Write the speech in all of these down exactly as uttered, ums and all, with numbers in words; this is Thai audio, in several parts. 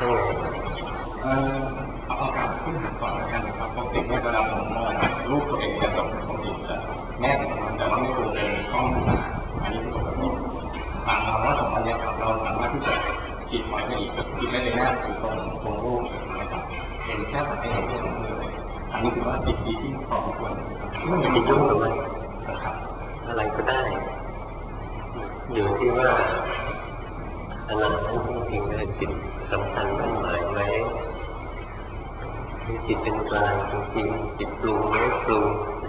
ต้องไงเอ่อเอาเอาการพื้นฐานก่อนแล้วกันนะครับปกติเมื่อเวลาผมมองรูปตัวเองจะจบปกติจะแม่ผมแต่ว่าไม่ควรเป็นข้อมูลอันนี้คือปกติถามเราว่าสองอันนี้ครับเราสามารถที่จะคิดไว้ได้อีกคิดได้เลยหน้าคือตรงตรงรูปนะครับเห็นแค่สังเกตเห็นที่ผมเลยอันนี้ถือว่าติดดีที่พอสมควรไม่มียุ่งกับมันนะครับอะไรก็ได้อยู่ที่ว่าอันนั้นจริงๆเลยจิตสำคัญมั่นหมายไหมมีจิตเป็นกลางจริงๆจิตปรุงไม่ปรุง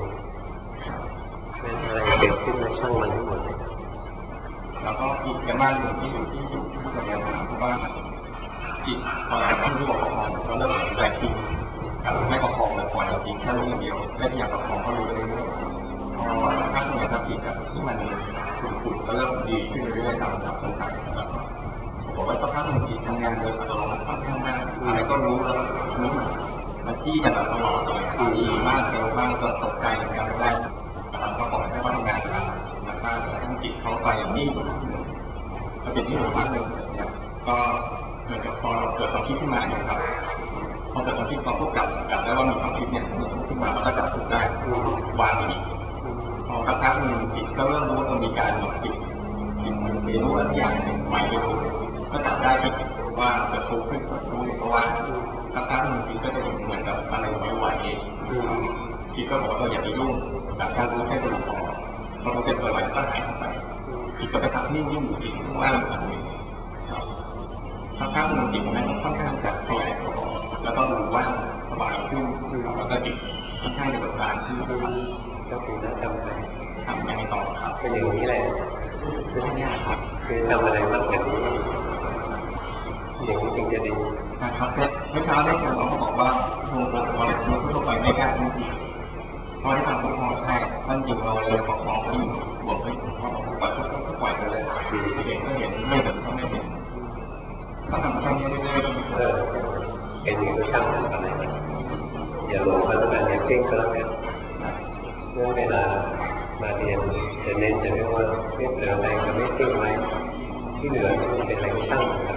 ไม่อะไรเกิดขึ้นมาช่างมันทั้งหมดแล้วก็อีกกระบ้านหนึ่งที่อยู่ที่อยู่ที่จะเรียนถามเพราะว่าจิตพอหลังที่บอกประคองก็เริ่มแรงจริงไม่ประคองเลยปล่อยจริงแค่รู้อย่างเดียวไม่อยากประคองก็รู้ไปเรื่อยๆพอสักพักหนึ่งครับจิตที่มันขุ่นๆก็เริ่มดีขึ้นเรื่อยๆตามลำดับต่างๆผมว่าสักพักหนึ่งจิตทำงานโดยอัตโนมัติค่อนข้างมากอะไรก็รู้แล้วรู้มันมันจี้กันแบบตลอดเลยดีมากเร็วมากจนตกใจเหมือนกันได้ทำก็ปล่อยให้เขาทำงานตามนะครับแล้วทั้งจิตเขาไปอย่างนิ่งพอจิตที่หนึ่งพักหนึ่งเนี่ยก็เหมือนกับพอเกิดความคิดขึ้นมาเนี่ยครับพอเกิดความคิดเราก็กลับกลับได้ว่ามีความคิดเนี่ยมันขึ้นมาแล้วก็จับถูกได้วางอีกพอสักพักหนึ่งจิตก็เริ่มรู้ว่ามันมีการหมดจิตจิตมันเรียนรู้อะไรอย่างใหม่ไปรู้ก็จับได้อีกว่าจะถูกขึ้นก็รู้เพราะว่าสักพักหนึ่งจิตก็จะเห็นเหมือนกับอะไรไหวๆเองจิตก็บอกว่าเราอย่าไปยุ่งแต่การรู้แค่รู้พอพอเราเป็นอะไรก็หายไปจิตก็ไปทำนิ่งๆอยู่อีกว่างแบบนี้สักพักหนึ่งจิตนั้นค่อนข้างจะขยายตัวแล้วก็ดูว่างสบายขึ้นแล้วก็จิตค่อนข้างจะเบิกบานขึ้นก็คือจะทำอะไรทำยังไงต่อครับเป็นอย่างนี้แหละคือที่นี่ครับคือทำอะไรมากกว่านี้อย่างนี้จึงจะดีนะครับเมื่อเช้าได้เจอเราก็บอกว่าโทรโทรเราเลยทั่วไปไม่กล้าจริงๆเพราะที่ทำปกครองใช่ท่านจริงเราเลยปกครองที่บอกให้ปล่อยก็ปล่อยไปเลยเห็นก็เห็นไม่เห็นก็ไม่เห็นก็ทำแค่นี้เรื่อยๆเออเป็นอย่างนี้ช่างมันอะไรอย่าหลงก็แล้วกันอย่าเพ่งก็แล้วกันเมื่อเวลามาเรียนจะเน้นจะเรียกว่าเรียกเหลือแรงก็ไม่เพ่งไว้ที่เหลือมันเป็นแรงช่างอะไร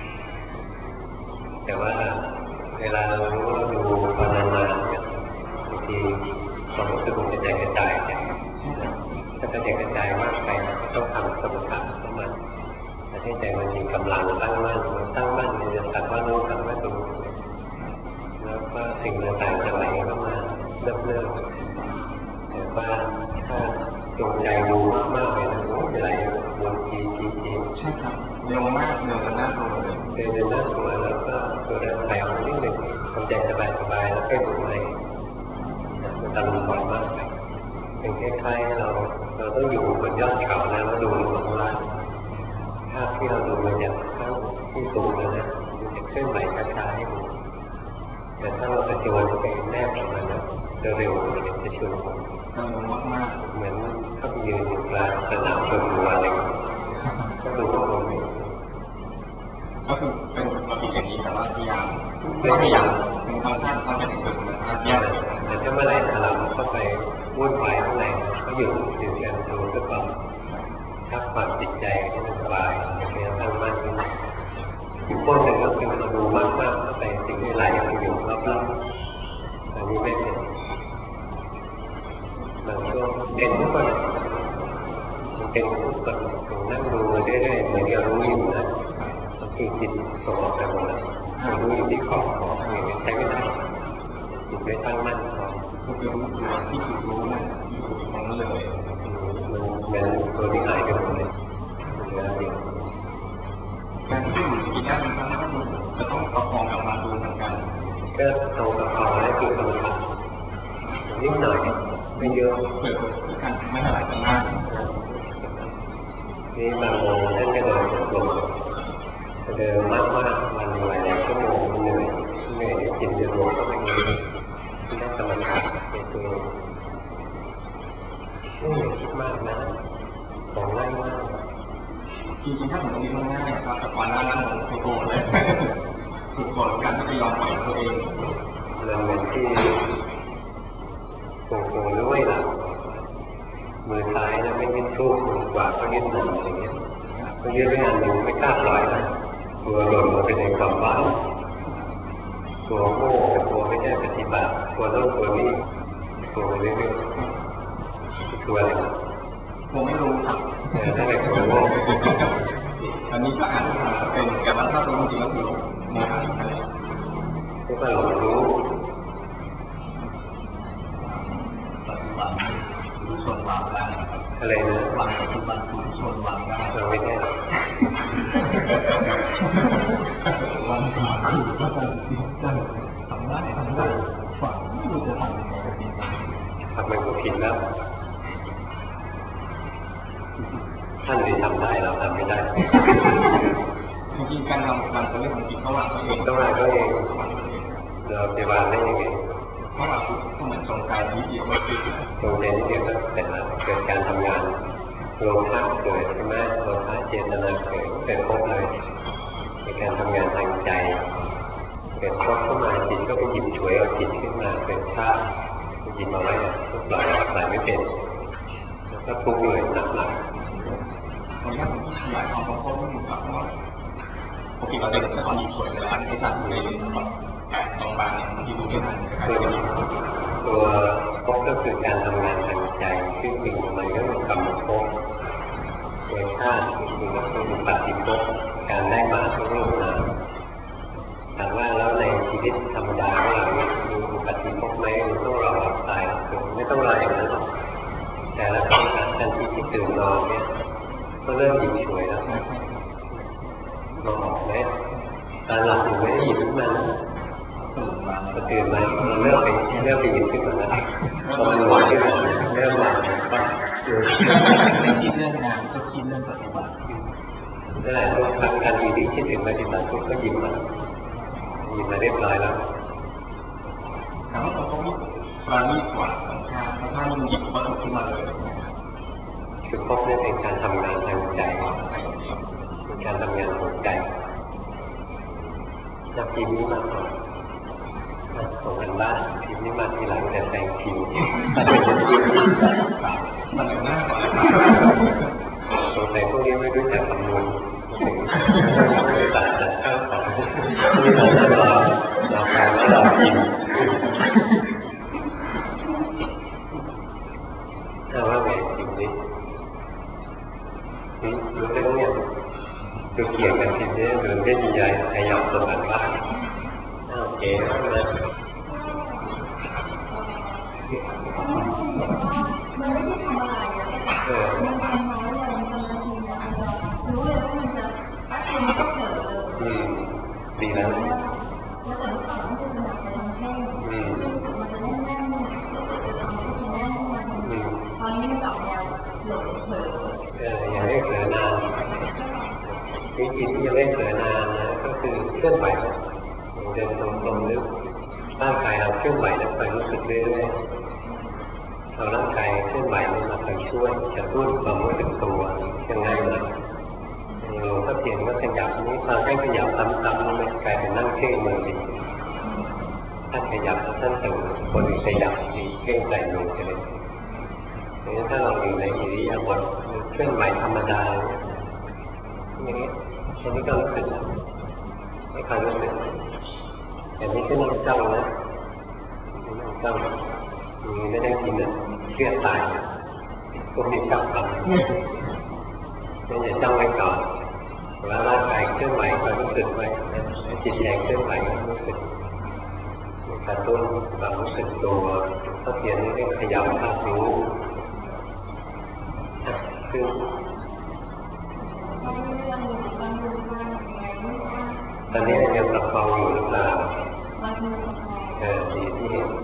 แต่ว่าเวลาเรารู้ว่าดูพอนานๆเนี่ยบางทีความรู้สึกมันจะแตกกระจายไปถ้าจะแตกกระจายมากไปต้องทำสมถะขึ้นมาให้ใจมันมีกำลังตั้งมั่นตั้งมั่นมันจะสักว่ารู้สักว่าดูแล้วก็สิ่งต่างๆจะไหลเข้ามาเริ่มๆแต่ว่าถ้าจงใจดูมากๆเลยนะจะไหลวนทีทีทีใช่ครับเร็วมากเร็วจนน่ากลัวเลยเดินเดินน่ากลัวแล้วก็ตัวเดินไปเอานิดหนึ่งทำใจสบายๆแล้วค่อยดูไปมันตะลุมบอลมากไปเป็นคล้ายๆเราเราต้องอยู่บนยอดเขาแล้วเราดูลงมาข้างล่างภาพที่เราดูมันจากข้างที่สูงเลยนะมันจะเคลื่อนไหวช้าๆให้ดูแต่ถ้าเรากระโจนไปแนบกับมันนะเร็วๆมันจะชุนเร็วมากๆเหมือนเข้าไปยืนอยู่กลางสนามชนวัวอะไรก็ดูว่ามันก็คือเป็นปกติอย่างนี้แต่ว่าพยายามไม่พยายามเป็นธรรมชาติเขาไม่ถึงเป็นธรรมชาติแย่เลยแต่ถ้าเมื่อไหร่เราเข้าไปวุ่นวายข้างในก็อยู่อยู่กันดูก็ต่อถ้าความจิตใจที่มันสบายเป็นตั้งมั่นขึ้นอีกพวกหนึ่งก็คือเราดูมากๆเข้าไปสิ่งที่ไหลไปอยู่รอบๆอันนี้ไม่เป็นบางช่วงเป็นทุกคนมันเป็นทุกคนนั่งดูเรื่อยๆเหมือนเรารู้อยู่นะบางทีจิตส่งออกไปหมดแล้วเรารู้อยู่ที่ขอบขอบอย่างนี้ใช้ไม่ได้จิตไม่ตั้งมั่นพอก็คือรู้ตัวที่ถูกรู้นะอยู่ตรงนั้นเลยมันเป็นตัวที่หายไปหมดเลยเหลือเดียวการที่อยู่ที่ด้านนั้นจะต้องประคองกลับมาดูเหมือนกันก็เอาประคองและคือคำสั่งนิดหน่อยไม่เยอะเกิดการไม่หลายกันมากนี่บางองค์ท่านก็เดินลงเดินมากมากวันหลายชั่วโมงเหนื่อยเหนื่อยจิตเดือดร้อนก็ไม่มีที่นั่งสมาธิในตัวไม่เหนื่อยมากนะของง่ายมากจริงๆถ้าผมมีมันง่ายครับแต่ก่อนหน้านั้นผมโกรธเลยถูกโกรธกันไม่ยอมปล่อยตัวเองเราเหมือนที่โกงโกงด้วยหลังมือซ้ายนะไม่ยึดรูปมือขวาก็ยึดหนังอย่างเงี้ยก็ยึดไม่อันหนึ่งไม่กล้าปล่อยนะตัวหล่นลงไปในความว่างตัวโง่ตัวไม่ได้ปฏิบัติตัวโน่นตัวนี้ตัวไปเรื่อยๆตัวอะไรผมไม่รู้ครับนั่นแหละตัวโง่อันนี้ก็อาจจะเป็นแต่ว่าถ้ารู้จริงก็คือโมหะอะไรก็หลงรู้ปัจจุบันรู้ส่วนวางได้อะไรนะวางปัจจุบันรู้ส่วนวางได้เราไม่ได้วางคือก็จะได้ทำได้ทำได้ฝังไม่รู้จะทำยังไงก็ดีทำมันก็ผิดแล้วท่านที่ทำได้เราทำไม่ได้จริงๆการทำการเรื่องจริงๆต้องวางตัวเองต้องวางตัวเองเราจะวางได้ยังไงเพราะว่าก็เหมือนตรงใจนิดเดียวก็คือตรงใจนิดเดียวก็เสร็จแล้วเกิดการทำงานโลภะเกิดใช่ไหมโลภะเจตนาเกิดเกิดครบเลยในการทำงานทางใจเกิดครบเข้ามาจิตก็ไปหยิบฉวยเอาจิตขึ้นมาเป็นธาตุหยิบมาไว้เนี่ยปล่อยปล่อยไม่เป็นแล้วก็ทุกข์เลยหนักหนักตอนนี้ผมขยายความเพราะว่ามันแบบว่าปกติเราเด็กจะตอนหยิบฉวยเวลาที่จัดอยู่ในแบบแปะตรงบางเนี่ยบางทีดูไม่ทันตัวภพก็คือการทำงานทางใจซึ่งจริงมันก็เป็นกรรมภพโดยชาติคือก็คือปฏิภพการได้มาทั้งรูปนามถามว่าแล้วในชีวิตธรรมดาของเราเนี่ยมีปฏิภพไหมหรือต้องรอหลับตายไม่ต้องรออย่างนั้นหรอกแต่ละครั้งทันทีที่ตื่นนอนเนี่ยก็เริ่มหยิบฉวยแล้วมองออกไหมตอนหลับอยู่ไม่ได้หยิบขึ้นมาพอตื่นมาเริ่มไปเริ่มไปหยิบขึ้นมาแล้วพอมันลอยขึ้นมาเริ่มหลับปั๊บไม่คิดเรื่องงานก็คิดเรื่องปฏิบัตินั่นแหละทุกครั้งการที่คิดถึงปฏิบัติทุกก็หยิบมาหยิบมาเรียบร้อยแล้วถามว่าเราต้องปราณีตกว่าสังขารเพราะถ้ามันหยิบวัตถุขึ้นมาเลยคือพบนี่เป็นการทำงานทางใจเป็นการทำงานของใจจากทีนี้มาก่อนส่งกันบ้านทีนี้มาทีหลังแต่แต่งทีมันเป็นหน้าก่อนสงสัยพวกนี้ไม่รู้จักคำนวณศาสตร์จัดข้าวของที่เราเราเราทำแล้วเรากินถ้าว่าไงจริงนี้รู้เรื่องเนี่ยคือเกี่ยวกันทีนี้หรือไม่มีใหญ่ขยับส่งกันบ้านโอเคนะมันไม่ได้ทำอะไรอ่ะมันทำน้อยเลยมันทำนาทีนะรู้เลยว่ามันจะแป๊บเดียวมันก็เผลอเลยอืมดีแล้วแล้วแต่ลูกสาวที่จะอยากไปทำแห้งอืมมันจะแน่นๆเนี่ยจะทำให้แน่นๆมันตอนนี้มันจับแนวหลงเผลอเอออย่าให้เผลอนานวิธีที่จะไม่เผลอนานนะก็คือเคลื่อนไหวเดินตรงๆหรือร่างกายเราเคลื่อนไหวแล้วคอยรู้สึกเรื่อยๆเราร่างกายเคลื่อนไหวนี่มาคอยช่วยจะรุ่นความรู้สึกตัวยังไงนะเราก็เพียงก็ขยับนี้พอให้ขยับซ้ำๆมันกลายเป็นนั่งเพ่งมือดีท่านขยับท่านถึงคนขยับดีเพ่งใส่มือไปเลยนี่ถ้าเราอยู่ในอิริยาบถเคลื่อนไหวธรรมดาอย่างนี้อันนี้ก็รู้สึกไม่ค่อยรู้สึกแต่ไม่ใช่นั่งจ้องนะนั่งจ้องมีไม่ได้กินอ่ะเครียดตายพวกนี้ชอบทำนั่นอย่าจ้องไว้ก่อนว่าร่างกายเคลื่อนไหวก็รู้สึกไว้จิตใจเคลื่อนไหวก็รู้สึกกระตุ้นความรู้สึกตัวถ้าเพียงนี้ให้ขยับภาพรู้ซึ่งตอนนี้ยังประคองอยู่หรือเปล่าเออดีที่เห็น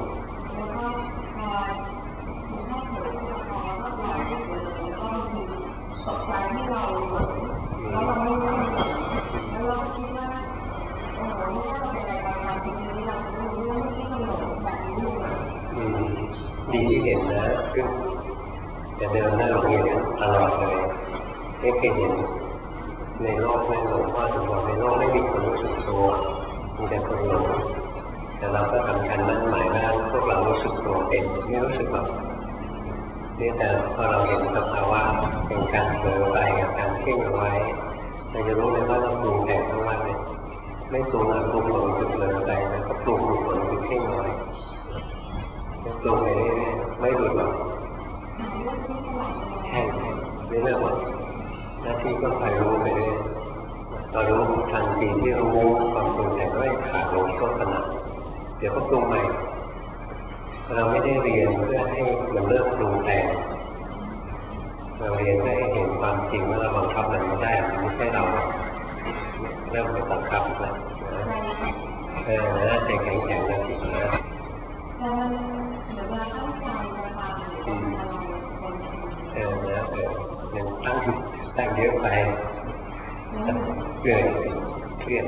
ตกใจให้เราแล้วเราไม่รู้แล้วเราคิดว่าโอ้โหนี่ถ้าเราเป็นอะไรบางอย่างจริงๆเราจะรู้เรื่องที่มันหลงแบบนี้อยู่ดีที่เห็นนะคือจะเดินหน้าโรงเรียนตลอดเลยไม่เคยเห็นในโลกไม่หลงพ่อถึงบอกในโลกไม่มีคนรู้สึกตัวมีแต่คนหลงแต่เราก็ทำการมั่นหมายว่าพวกเรารู้สึกตัวเป็นไม่รู้สึกหรอกนี่แต่พอเราเห็นสภาวะเป็นการเผลอไปกับการเพ่งเอาไว้เราจะรู้เลยว่าเราปรุงแต่งทั้งวันเลยไม่ปรุงอ่ะปรุงหลงจุดเลยอะไรนะก็ปรุงหลงหลงจุดเพ่งน้อยปรุงไปเรื่อยๆไม่หลุดหรอกแค่ไม่เลิกหรอกหน้าที่ก็คอยรู้ไปเรื่อยเรารู้ทันทีที่เรารู้ความปรุงแต่งไม่ขาดลงก็ขนาดเดี๋ยวก็ปรุงใหม่เราไม่ได้เรียนเพื่อให้มันเลิกปรุงแต่งเราเรียนเพื่อให้เห็นความจริงว่าเราบังคับมันไม่ได้มันไม่ใช่เราเริ่มไปบังคับแล้วเออนะใจแข็งแข็งนะสินะเออนะเออยังตั้งตั้งเยอะไปเกิดเครียด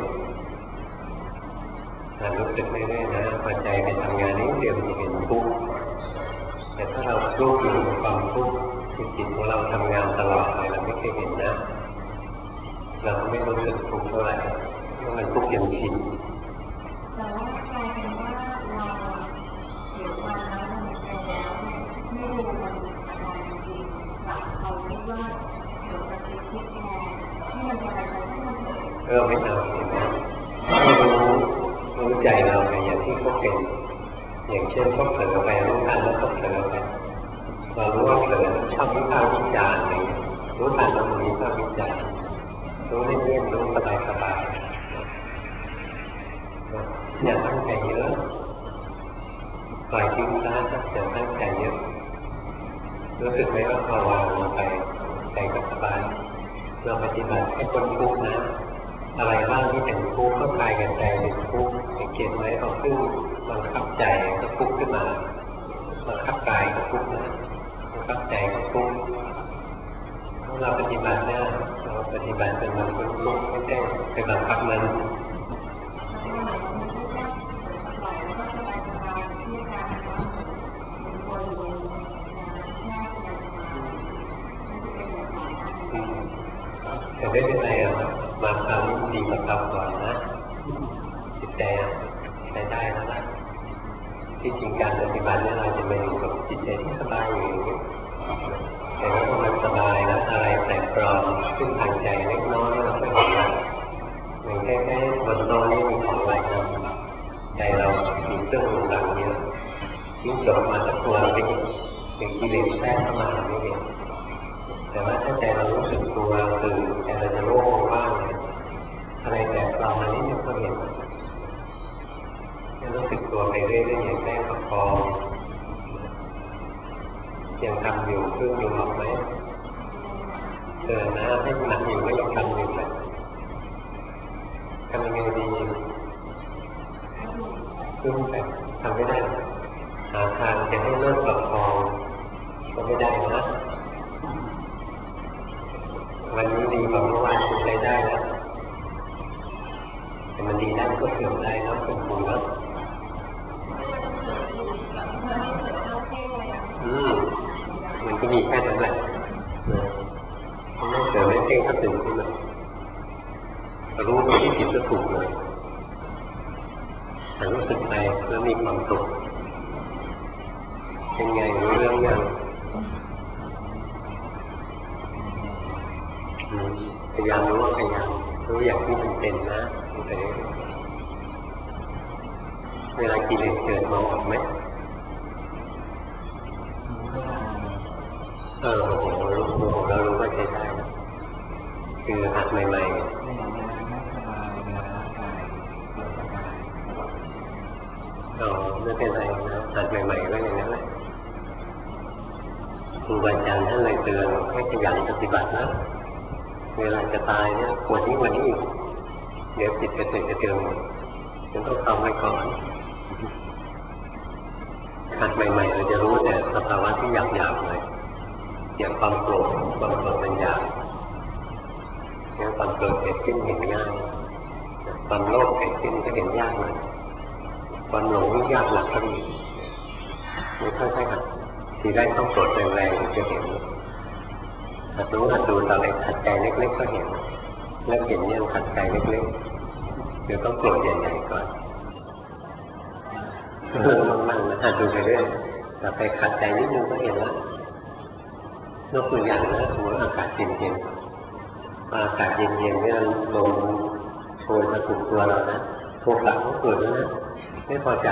เรารู้สึกเรื่อยๆนะพอใจไปทำงานนี้เดี๋ยวจะเห็นทุกข์แต่ถ้าเรารู้อยู่กับความทุกข์จิตของเราทำงานตลอดเลยเราไม่เคยเห็นนะเราไม่รู้สึกทุกข์เท่าไหร่เพราะมันทุกข์อย่างชินแต่ว่ากลายเป็นว่าเราเดี๋ยววันแล้วมันไปแล้วไม่รู้มันอะไรจริงหลักเขาคิดว่าเดี๋ยวจะคิดคิดแทนที่มันจะอะไรที่มันเออไม่เอาเห็นนะไม่รู้รู้ใจเราไงอย่างที่เขาเป็นอย่างเช่นเขาเผลอไปรู้ทันแล้วเขาเผลอไปเรารู้ว่าเผลอชอบวิพากษ์วิจารณ์อย่างนี้รู้ทันแล้วมันวิพากษ์วิจารณ์รู้เล่นๆรู้สบายสบายอย่าตั้งใจเยอะปล่อยทิ้งซะอย่าตั้งใจเยอะรู้สึกไหมว่าพอวางลงไปใจก็สบายเราปฏิบัติให้พ้นทุกข์นะอะไรบ้างที่เป็นทุกข์ก็กายกับใจเป็นทุกข์สังเกตไหมเอาขึ้นบังคับใจก็ทุกข์ขึ้นมาบังคับกายก็ทุกข์นะบังคับใจก็ทุกข์เราปฏิบัติเนี่ยเราปฏิบัติเป็นมันพ้นทุกข์ไม่ได้ไปบังคับมันแต่ไม่เป็นไรอ่ะมาคราวนี้ดีมาคราวก่อนนะจิตใจใช้ได้แล้วนะที่จริงการปฏิบัติเนี่ยเราจะมาอยู่กับจิตใจที่สบายอยู่อย่างนี้แต่ว่ามันสบายนะอะไรแต่ปลอมขึ้นทางใจเล็กน้อยเราไม่เห็นนะเหมือนแค่แค่บนโต๊ะนี้มีของอะไรนะใจเรามีเครื่องมือต่างเยอะยิ่งจบมาสักตัวเราไม่เห็นเป็นกิเลสแทรกเข้ามาไม่เห็นแต่ว่าถ้าใจเรารู้สึกตัวตื่นใจเราจะโล่งว่างอะไรแต่เรามานี่ไม่ค่อยเห็นจะรู้สึกตัวไปเรื่อยๆอย่างแรกประคองยังทำอยู่เครื่องอยู่หรอกไหมเออนะให้หนักอยู่ก็ยังทำอยู่แหละทำยังไงดีซึ่งแต่ทำไม่ได้หาทางจะให้เลิกประคองก็ไม่ได้นะวันนี้ดีกว่าเมื่อวานคุณใช้ได้แล้วแต่มันดีได้ก็เสื่อมได้แล้วเป็นบุญแล้วอืมมันก็มีแค่นั้นแหละไม่เกิดไม่เพ่งก็ตื่นขึ้นมารู้ที่จิตก็ถูกเลยแต่รู้สึกไปแล้วมีความสุขเป็นไงรู้เรื่องยังพยายามรู้ว่าพยายามรู้อย่างที่มันเป็นนะเวลากิเลสเกิดมองออกไหมเออโอ้โหรู้โอ้โหเรารู้ว่าใช้ได้คือหัดใหม่ๆอ๋อไม่เป็นไรนะหัดใหม่ๆก็อย่างนั้นแหละครูบาอาจารย์ท่านเลยเตือนให้ขยันปฏิบัตินะเวลาจะตายเนี่ยปวดนี้วันนี้อีกเดี๋ยวจิตกระเจิงกระเจิงฉันต้องทำไว้ก่อนหัดใหม่ๆเราจะรู้แต่สภาวะที่หยาบๆเลยอย่างความโกรธความโกรธเป็นหยาบอย่างความโกรธเกิดขึ้นเห็นง่ายความโลภเกิดขึ้นก็เห็นยากเลยความหลงยากหลักก็ดีไม่ค่อยๆหัดทีแรกต้องโกรธแรงๆจะเห็นหัดรู้หัดดูตอนไหนหัดใจเล็กๆก็เห็นเริ่มเห็นเนี่ยหัดใจเล็กๆเดี๋ยวต้องโกรธใหญ่ๆก่อนมั่งๆนะหัดดูไปเรื่อยแต่ไปขัดใจนิดนึงก็เห็นแล้วยกตัวอย่างนะสมมติอากาศเย็นๆอากาศเย็นๆเนี่ยลมโชยมาถูกตัวเรานะโทสะก็เกิดแล้วนะไม่พอใจ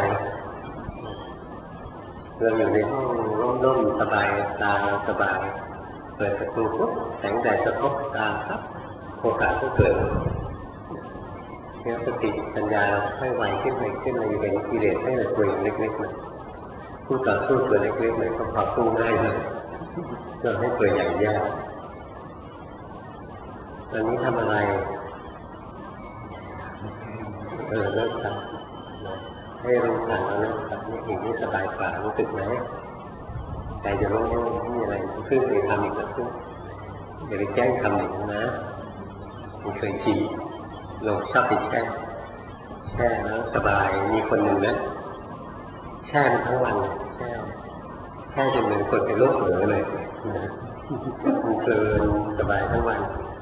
เราอยู่ในห้องร่มๆสบายตาสบายเปิดประตูปุ๊บแสงแดดกระทบตาครับโทสะก็เกิดเนี่ยสติปัญญาค่อยไวขึ้นไปขึ้นเราอยู่ในกิเลสให้เราตัวเล็กๆมันผู้ต่อสู้ตัวเล็กๆเลยก็พอสู้ง่ายเลยเราให้ตัวใหญ่ยากตอนนี้ทำอะไรเออเลิกทำให้รู้ทันแล้วเลิกทำนี่เองนี่สบายกว่ารู้สึกไหมใจจะโล่งๆไม่มีอะไรขึ้นไปทำอีกแล้วอย่าไปแจ้งทำหนึ่งนะมันเคยชินเราชอบติดแช่แช่แล้วสบายมีคนหนึ่งนะแช่มันทั้งวันแช่แช่จนเหมือนคนเป็นโรคเหนือเลยมันเพลินสบายทั้งวัน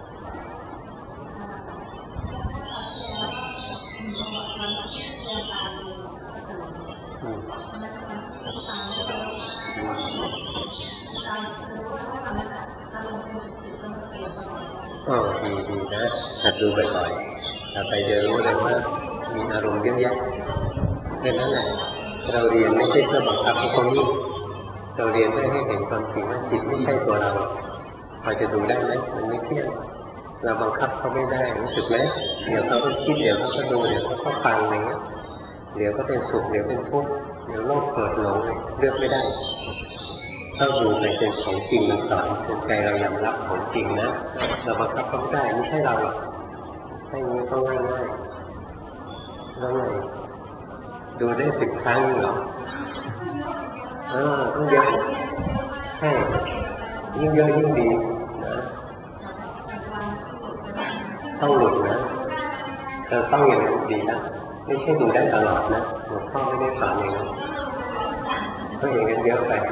อ๋อดีดีนะหัดดูบ่อยๆต่อไปจะรู้เลยว่ามีอารมณ์เยอะแยะแค่นั้นแหละเราเรียนไม่ใช่เพื่อบังคับให้เขานิ่งเราเรียนเพื่อให้เห็นความจริงว่าจิตไม่ใช่ตัวเราพอจะดูได้ไหมมันไม่เที่ยงเราบังคับเขาไม่ได้รู้สึกไหมเดี๋ยวเขาก็คิดเดี๋ยวเขาก็ดูเดี๋ยวเขาก็ฟังอะไรเงี้ยเดี๋ยวก็เป็นสุขเดี๋ยวเป็นทุกข์เดี๋ยวโลภโกรธหลงเลือกไม่ได้ต้องดูไปเป็นของจริงมันสอนจนใจเรายอมรับของจริงนะเราบังคับเขาไม่ได้ไม่ใช่เราหรอกให้นี้ต้องง่ายง่ายแล้วไงดูได้สิบครั้งเหรอเออต้องเยอะใช่ยิ่งเยอะยิ่งดีนะต้องหลุดนะเออต้องอย่างนั้นดีนะไม่ใช่ดูได้ตลอดนะหลวงพ่อไม่ได้สอนอย่างนั้นก็อย่างนั้นเยอะไป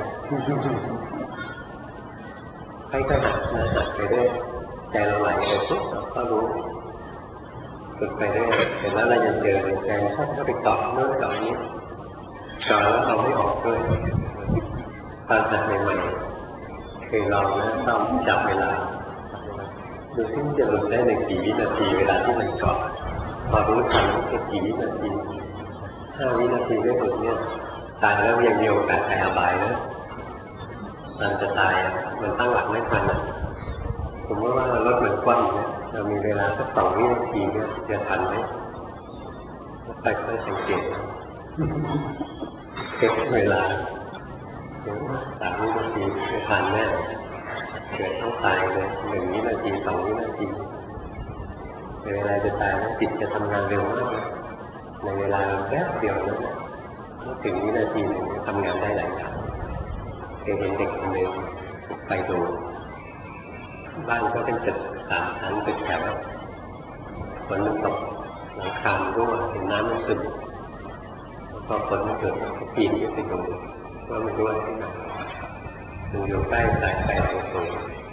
ให้ก็หัดนะหัดไปเรื่อยใจเราไหลไปปุ๊บเราก็รู้ฝึกไปเรื่อยเสร็จแล้วเรายังเจอใจชอบก็ไปเกาะโน้นเกาะนี้เกาะแล้วเราไม่ออกด้วยตอนหัดใหม่ๆเคยลองนะต้องจับเวลาดูที่จะหลุดได้ในกี่วินาทีเวลาที่มันเกาะพอรู้ทันแค่กี่วินาทีห้าวินาทีไม่หลุดเนี่ยตายแล้วยังมีโอกาสตายอบายนะตอนจะตายมันตั้งหลักไม่ทันผมว่ารถมันกว้างเนี่ยเรามีเวลาสักสองวินาทีเนี่ยจะทันไหมไปค่อยสังเกตเช็คเวลาสามวินาทีไม่ทันแน่เกิดต้องตายเลยหนึ่งวินาทีสองวินาทีเวลาจะตายแล้วจิตจะทำงานเร็วมากในเวลาแป๊บเดียวนั้นถึงวินาทีหนึ่งทำงานได้หลายอย่างเคยเห็นเด็กคนหนึ่งไปดูบ้านก็เป็นตึกสามชั้นตึกแถวฝนมันตกหลังคารั่วเห็นน้ำมันซึมพอฝนมันเกิดก็ปีนขึ้นไปดูว่ามันรั่วที่ไหนมันอยู่ใกล้สายไฟแรงสูง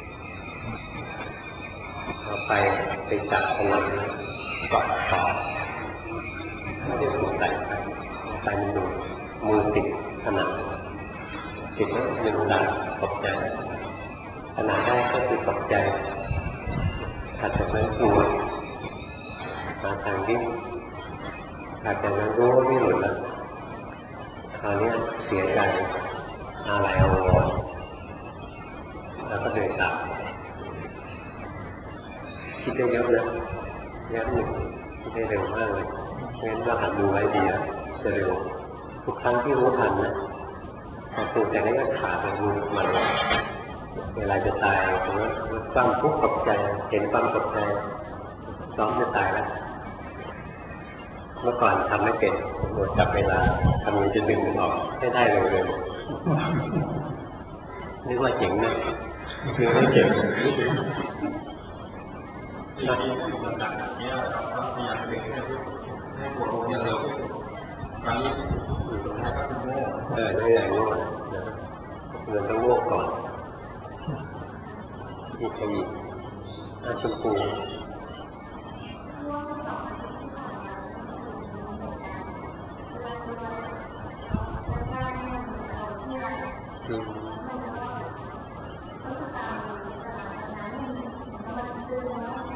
เอาไปไปจับตรงนั้นเกาะต่อไม่ได้ถูกสายไฟไฟมันดูมือติดขนาดติดแล้วลืมตาตกใจขนาดได้ก็คือตกใจถัดจากนั้นกลัวหาทางดิ้นถัดจากนั้นรู้ว่าไม่หลุดแล้วคราวนี้เสียใจอะไรเอาวอนแล้วก็เดินกลับคิดได้เยอะนะเยอะหนึ่งคิดได้เร็วมากเลยงั้นเราหัดดูไว้ดีนะจะเร็วทุกครั้งที่รู้ทันนะพอตัวใจได้ก็ขาดไปดูมันเวลาจะตายผมว่าความทุกข์ตกใจเห็นความตกใจซ้อมจะตายแล้วเมื่อก่อนทำไม่เป็นโดนจับเวลาทำยังจะดึงมันออกให้ได้เร็วๆนึกว่าเจ๋งนะนึกว่าเจ๋งที่เราที่เราดักเนี่ยเราพยายามเร่งให้ปวดลงเนี่ยเร็วครั้งนี้อยู่ตรงนี้ก็คือโง่เออไม่ได้โง่มันต้องโง่ก่อนอีกอีกอาชมพูอืม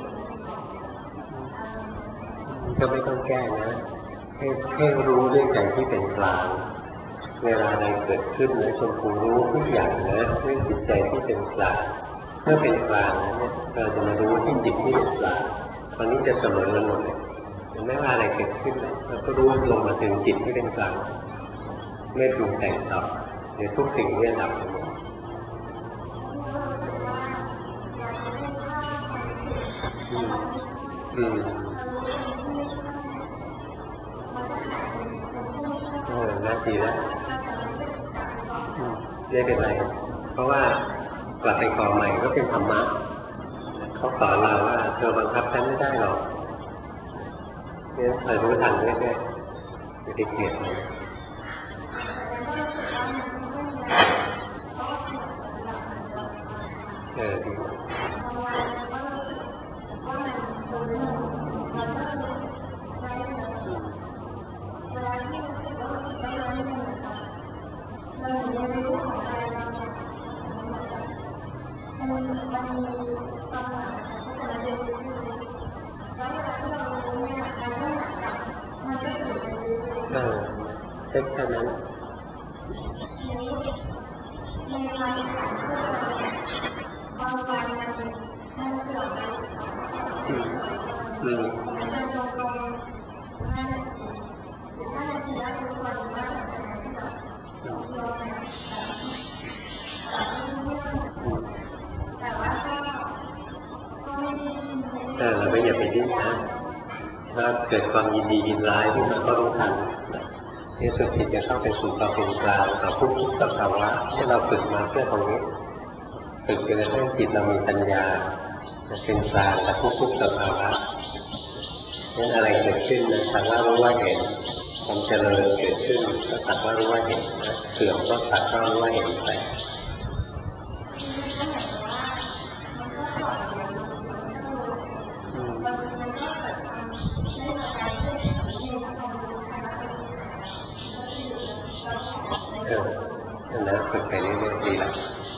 ก็ไม่ต้องแก้นะให้ให้รู้ด้วยใจที่เป็นกลางเวลาใดเกิดขึ้นนะชมพูรู้ทุกอย่างนะด้วยจิตใจที่เป็นกลางเมื่อเป็นกลางนะเนี่ยเราจะมารู้ที่จิตที่เป็นกลางตอนนี้จะเสมอกันหมดเลยไม่ว่าอะไรเกิดขึ้นนะเราก็รู้ลงมาถึงจิตที่เป็นกลางไม่ปรุงแต่งต่อเดี๋ยวทุกสิ่งเนี่ยดับไปหมดอืมอืมเออน่าดีแล้วไม่เป็นไรเพราะว่ากลับไปก่อใหม่ก็เป็นธรรมะเขาสอนเราว่าเธอบังคับฉันไม่ได้หรอกเนี่ยคอยรู้ทันเรื่อยๆจะติดเกลียดเลยเออดีเออเป็นแค่นั้นอืมแต่เราไม่อย่าไปดิ้นนะถ้าเกิดความยินดียินร้ายขึ้นมาก็รู้ทันนี่สุดจิตจะเข้าไปสู่ความเป็นกลางต่อทุกทุกสภาวะที่เราฝึกมาเพื่อตรงนี้ฝึกจนกระทั่งจิตเรามีปัญญาเป็นกลางต่อทุกทุกสภาวะนั้นอะไรเกิดขึ้นนะสักว่ารู้ว่าเห็นความเจริญเกิดขึ้นก็สักว่ารู้ว่าเห็นเสื่อมก็สักว่ารู้ว่าเห็นไปเออนะฝึกไปเรื่อยๆดีละ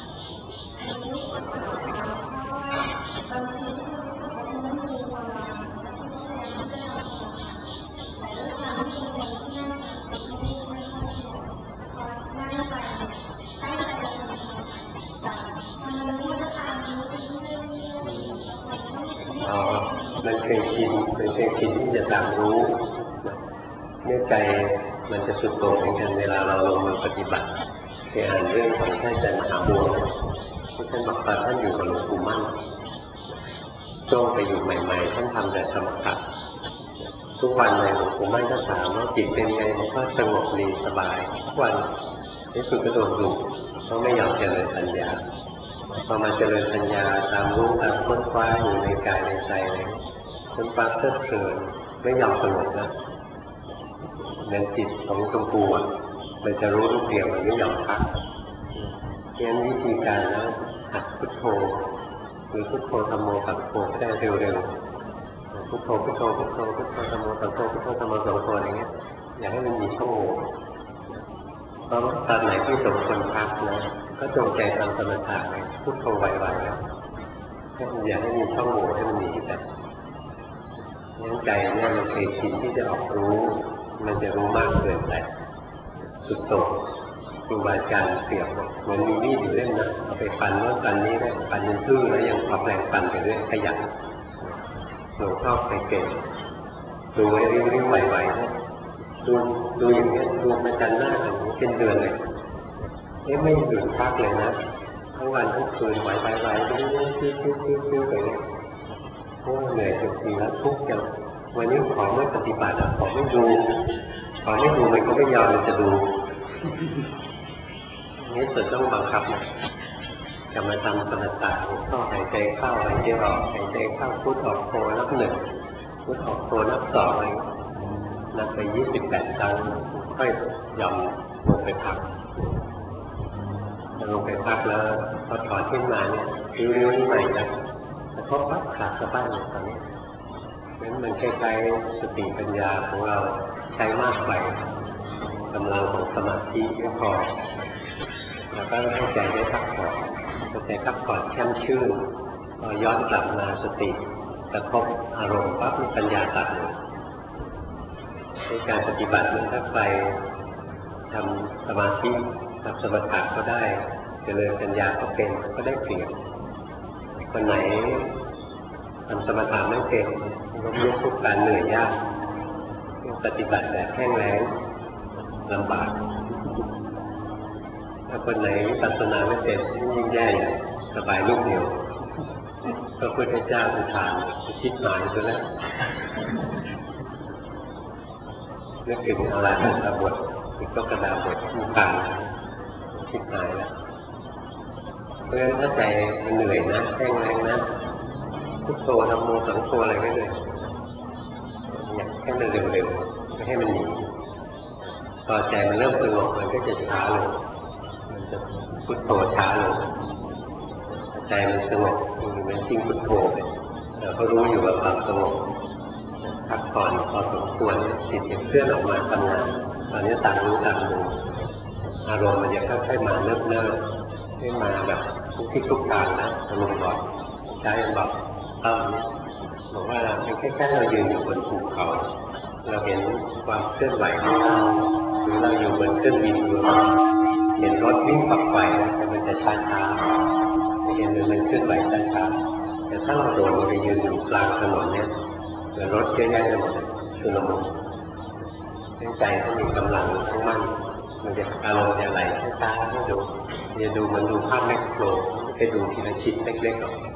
อ๋อมันเคยชินมันเคยชินที่จะตามรู้เมื่อใจมันจะสุดโต่งเหมือนกันเวลาเราลงมือปฏิบัติไปอ่านเรื่องของท่านอาจารย์มหาบัวท่านบอกว่าท่านอยู่กับหลวงปู่มั่นช่วงไปอยู่ใหม่ๆท่านทำแต่สมถะทุกวันเลยหลวงปู่มั่นก็ถามว่าจิตเป็นไงมันก็สงบดีสบายทุกวันนี่คือก็โดนดุเพราะไม่ยอมเจริญปัญญาพอมาเจริญปัญญาตามรู้ตามค้นคว้าอยู่ในกายในใจเลยค้นคว้าเพลิดเพลินไม่ยอมสงบนะเหมือนจิตของชมพูอ่ะมันจะรู้ทุกเดียวมันไม่ยอมพักงั้นวิธีการนะหัดพุทโธหรือพุทโธธรรมโมสังโฆก็ได้เร็วๆพุทโธพุทโธพุทโธพุทโธธรรมโมสังโฆพุทโธธรรมโมสังโฆอะไรเงี้ยอย่าให้มันมีช่องโหว่เพราะตอนไหนที่สมควรพักนะก็จงใจทำสมถะเลยพุทโธไวๆแล้วอย่าให้มีช่องโหว่ให้มันมีแต่งั้นใจเนี่ยมันเคยชินที่จะออกรู้มันจะรู้มากเกินไปสุดโต่งครูบาอาจารย์เปรียบเหมือนมีมีดอยู่เล่มนะเอาไปฟันว่าฟันนี้ได้ฟันยังทื่อแล้วยังปรับแรงฟันไปเรื่อยขยันหลวงพ่อไปเก่งดูไว้ริ้วริ้วไหวๆนะดูดูอย่างนี้ดูมาจันหน้าอย่างนี้เป็นเดือนเลยนี่ไม่หยุดพักเลยนะทั้งวันทั้งคืนไหวๆไหวๆริ้วริ้วริ้วริ้วริ้วริ้วไปเนี่ยโอ้เหนื่อยจริงๆแล้วทุกข์จังวันนี้ขอไม่ปฏิบัติขอไม่ดูขอไม่ดูมันก็ไม่ยอมมันจะดูนี่สุดต้องบังคับนะจะมาทำสมถะก็หายใจเข้าหายใจออกหายใจเข้าพุทออกโทนับหนึ่งพุทออกโทนับสองอะไรนับไปยี่สิบแปดครั้งค่อยยอมลงไปพักลงไปพักแล้วพอถอนขึ้นมาเนี่ยริ้วๆนี่ใหม่นะแต่พอปั๊บขาดสะบั้นตอนนี้นั้นมันคล้ายๆสติปัญญาของเราใช้มากไปกำลังของสมาธิไม่พอแล้วก็ให้ใจได้พักผ่อนใจพักผ่อนแช่มชื่นพอย้อนกลับมาสติกระทบอารมณ์ปั๊บมีปัญญาตัดเลยในการปฏิบัติมันถ้าใครทำสมาธิทำสมถะก็ได้เจริญปัญญาก็เป็นก็ได้เปรียบคนไหนทำสมถะไม่เป็นล้มลุกคลุกคลานเหนื่อยยากปฏิบัติแบบแห้งแล้งลำบากถ้าคนไหนวิปัสสนาไม่เป็นยิ่งแย่ใหญ่สบายลูกเดียวพระพุทธเจ้าอุทานคิดหมายไปแล้วนึกถึงอะไรกระบทถึงก็กระดาบทผู้การคิดหายแล้วเพราะฉะนั้นถ้าใจมันเหนื่อยนะแห้งแล้งนะพุทโธธรรมโมสังโฆอะไรไม่เลยอยากให้มันเร็วๆไม่ให้มันหนีพอใจมันเริ่มสงบมันก็จะช้าลงมันจะพุทโธช้าลงใจมันสงบมันจริงพุทโธไปเราก็รู้อยู่ว่าความสงบพักผ่อนพอสมควรจิตจะเคลื่อนออกมาทำงานตอนนี้ต่างรู้ต่างดูอารมณ์มันจะค่อยๆมาเนิ่มๆไม่มาแบบทุกที่ทุกทางนะอารมณ์ก่อนใช้บอกต้อมเนี่ยบอกว่าเป็นแค่แค่เรายืนอยู่บนภูเขาเราเห็นความเคลื่อนไหวของเราหรือเราอยู่บนเครื่องบินอยู่เห็นรถวิ่งฝักไฟแต่มันจะช้าๆไม่เห็นมันเคลื่อนไหวช้าๆแต่ถ้าเราโดดลงไปยืนอยู่กลางถนนเนี่ยแล้วรถเยอะแยะไปหมดชุลมุนใจต้องมีกำลังทั้งมั่นมันจะอารมณ์จะไหลช้าๆให้ดูอย่าดูมันดูภาพแมกโรไปดูทีละชิ้นเล็กๆ